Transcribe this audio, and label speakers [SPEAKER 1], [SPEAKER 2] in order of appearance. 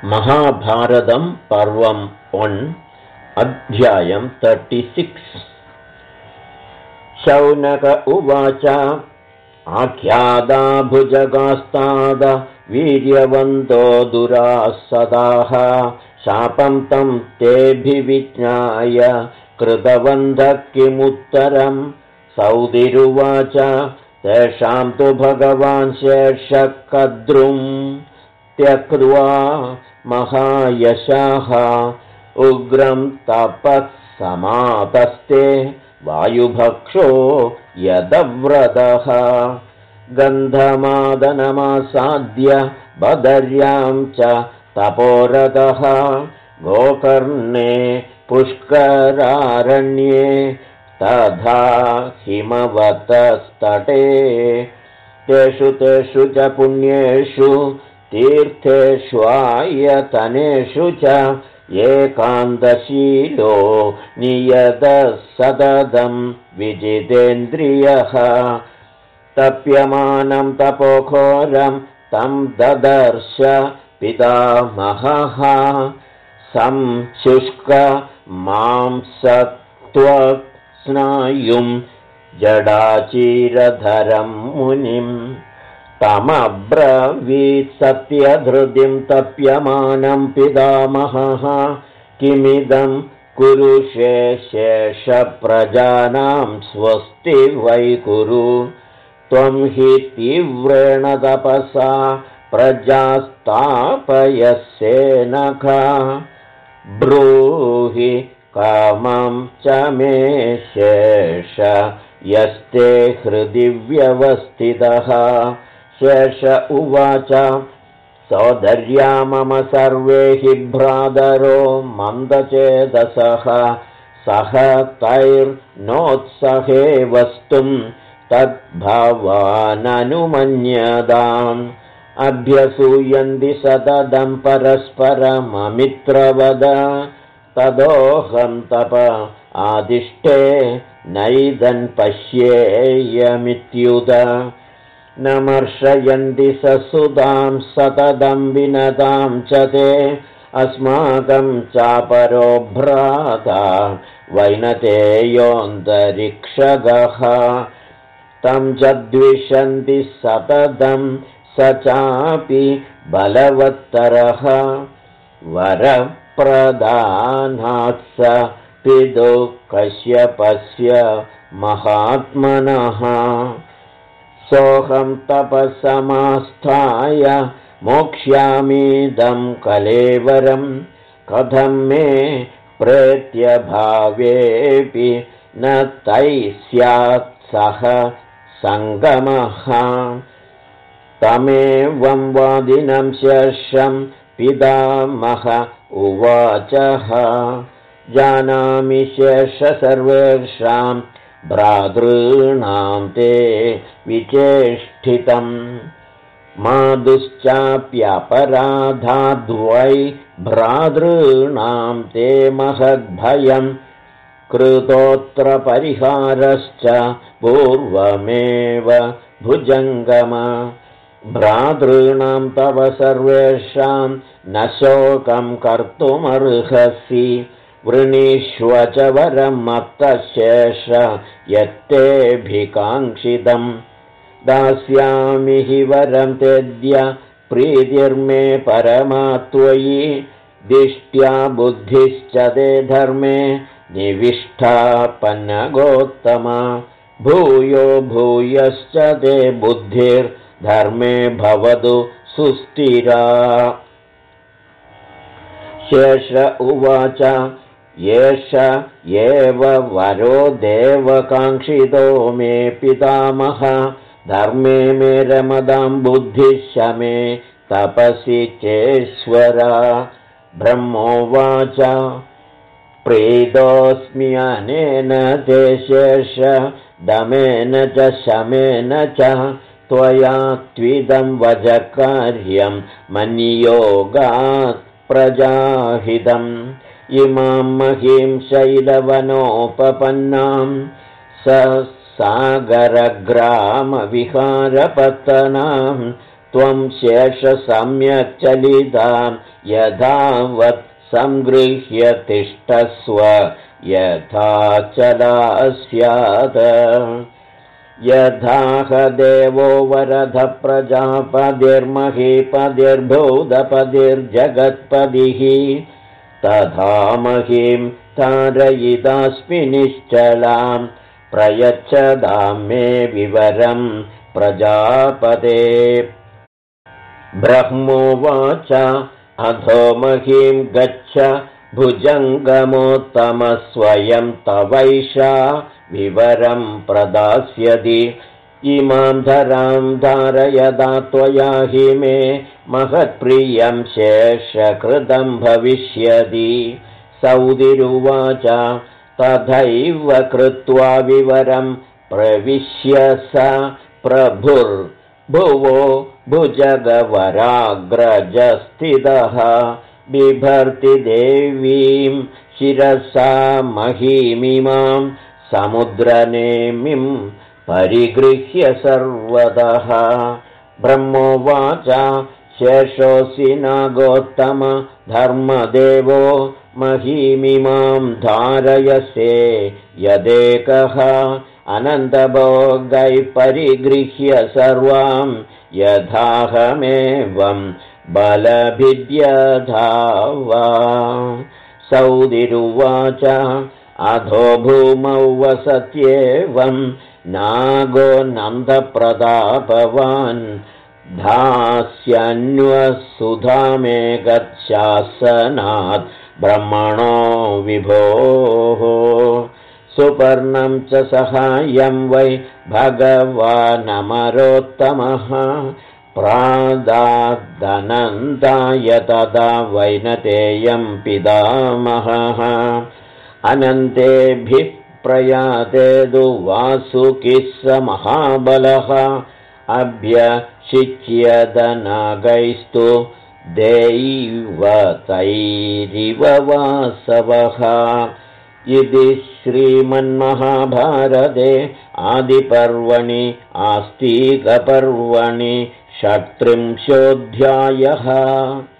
[SPEAKER 1] महाभारतं पर्वं 1 अध्यायं 36। शौनक उवाच आख्यादा भुजगास्ताद वीर्यवन्तो दुरासदाः शापं तं तेऽभिविज्ञाय कृतवन्तः किमुत्तरम्। सौदिरुवाच तेषां तु भगवान् शेषः कद्रुं त्यक्त्वा महायशाः उग्रं तपः समातस्ते वायुभक्षो यदव्रतः गन्धमादनमासाद्य बदर्यां च तपोरतः गोकर्णे पुष्करारण्ये तथा हिमवतस्तटे तेषु तेषु च पुण्येषु तीर्थेष्वायतनेषु च एकान्तशीलो नियतः सततं विजितेन्द्रियः तप्यमानं तपोघोरं तं ददर्श पितामहः संशुष्कमांसत्वस्नायुं जडाचीरधरं मुनिम् तमब्रवीत् सत्यधृतिं तप्यमानं पितामहः किमिदं कुरुषे शेषप्रजानां स्वस्ति वै कुरु त्वं हि तीव्रेण तपसा प्रजास्तापयस्येनख ब्रूहि कामं च मे शेष यस्ते हृदि व्यवस्थितः। शेष उवाच सोदर्या मम सर्वे हि भ्रातरो मन्दचेतसः सह तैर्नोत्सहे वस्तुं तद्भवाननुमन्यताम् अभ्यसूयन्ति सततं परस्परममित्रवद तदोऽहं तप आदिष्टे नैदन् पश्येयमित्युत न मर्शयन्ति ससुतां सततं विनतां च ते अस्माकं चापरो भ्राता वैनतेयोऽन्तरिक्षगः तं च द्विषन्ति सततं स चापि बलवत्तरः वरप्रदानात् स पितुः कश्यपस्य महात्मनः सोऽहं तपसमास्थाय मोक्ष्यामीदं कलेवरं कथं मे प्रेत्यभावेऽपि न तैः स्यात् सह सङ्गमः तमेवं वादिनं शेषं पितामह उवाचः जानामि शेष सर्वेषां भ्रातॄणां ते विचेष्टितं मादुश्चाप्यपराधाद्वै भ्रातॄणां ते महद्भयं कृतोऽत्र परिहारश्च पूर्वमेव भुजङ्गम भ्रातॄणां तव सर्वेषां न शोकं कर्तुमर्हसि वृणीष्व च वरं मत्तशेष यत्तेऽभिकाङ्क्षितं दास्यामि हि वरं तेद्य प्रीतिर्मे परमा त्वयि दिष्ट्या बुद्धिश्च ते धर्मे निविष्ठापन्नगोत्तमा भूयो भूयश्च ते बुद्धिर्धर्मे भवतु सुस्थिरा। शेष उवाच एष एव वरो देवकाङ्क्षितो मे पितामह धर्मे मे रमदां बुद्धिशमे तपसि चेश्वरा। ब्रह्मोवाच प्रीतोऽस्मि अनेन ते शेष दमेन च शमेन च त्वया त्विदं वजकार्यं मन्योगात् प्रजाहितम् इमां महीं शैलवनोपपन्नां स सागरग्रामविहारपत्तनां त्वं शेषसम्यक् चलितां यथावत् संगृह्य तिष्ठस्व यथा चला स्यात् यथाह देवो वरद प्रजापतिर्महीपतिर्भूतपतिर्जगत्पतिः तथा महीं तारयितास्मि निश्चलां प्रयच्छदां मे विवरं प्रजापते ब्रह्मोवाच अधो महीं गच्छ भुजङ्गमोत्तमस्वयं तवैषा विवरं प्रदास्यति इमां धरां धारयदा त्वया हि मे महत्प्रियं शेषकृतं भविष्यति सौदिरुवाच तथैव कृत्वा विवरं प्रविश्य स प्रभुर्भुवो भुजगवराग्रजस्थितः बिभर्ति देवीं शिरसा महीमिमां समुद्रनेमिं परिगृह्य सर्वतः ब्रह्मोवाच शेषोऽसि नागोत्तम धर्मदेवो महीमिमां धारयसे यदेकः अनन्तभोगैः परिगृह्य सर्वां यथाहमेवं बलभिद्यथा वा सौदिरुवाच अधो भूमौ वसत्येवं नागो नन्दप्रतापवान् धास्यन्वसुधामेकशासनात् ब्रह्मणो विभोः सुपर्णं च सहायं वै भगवानमरोत्तमः प्रादादनन्दाय तदा वैनतेयं पितामहः अनन्तेभिः प्रयाते दु वासुकिः स महाबलः अभ्यशिच्यदनागैस्तु दैवतैरिव वासवः इति श्रीमन्महाभारते आदिपर्वणि आस्तिकपर्वणि 36 अध्यायः।